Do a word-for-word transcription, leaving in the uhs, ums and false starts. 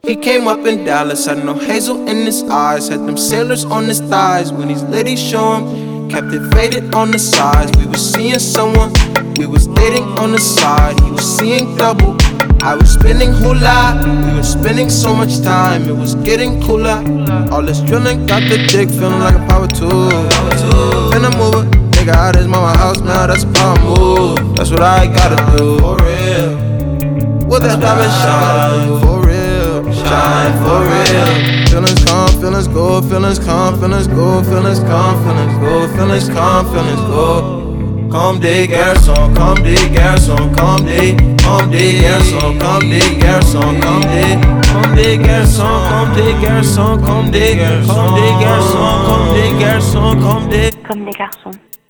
He came up in Dallas, had no hazel in his eyes, had them sailors on his thighs. When these ladies show him, kept it faded on the sides. We was seeing someone, we was dating on the side. He was seeing double, I was spending hula. We were spending so much time, it was getting cooler. All this drilling got the dick feeling like a power tool. Been a mover, nigga out his mama house now, that's a power move. That's what I gotta do, for real. With that diamond shine, for real, shine for real. Feelings come, feelings go, feelings come, feelings go, feelings come, feelings go, feelings come, feelings go. Comme des garçons, comme des garçons, comme des, comme des garçons, comme des garçons, comme des, comme des garçons, comme des garçons, comme des, comme des garçons, comme des garçons, comme des, comme des garçons.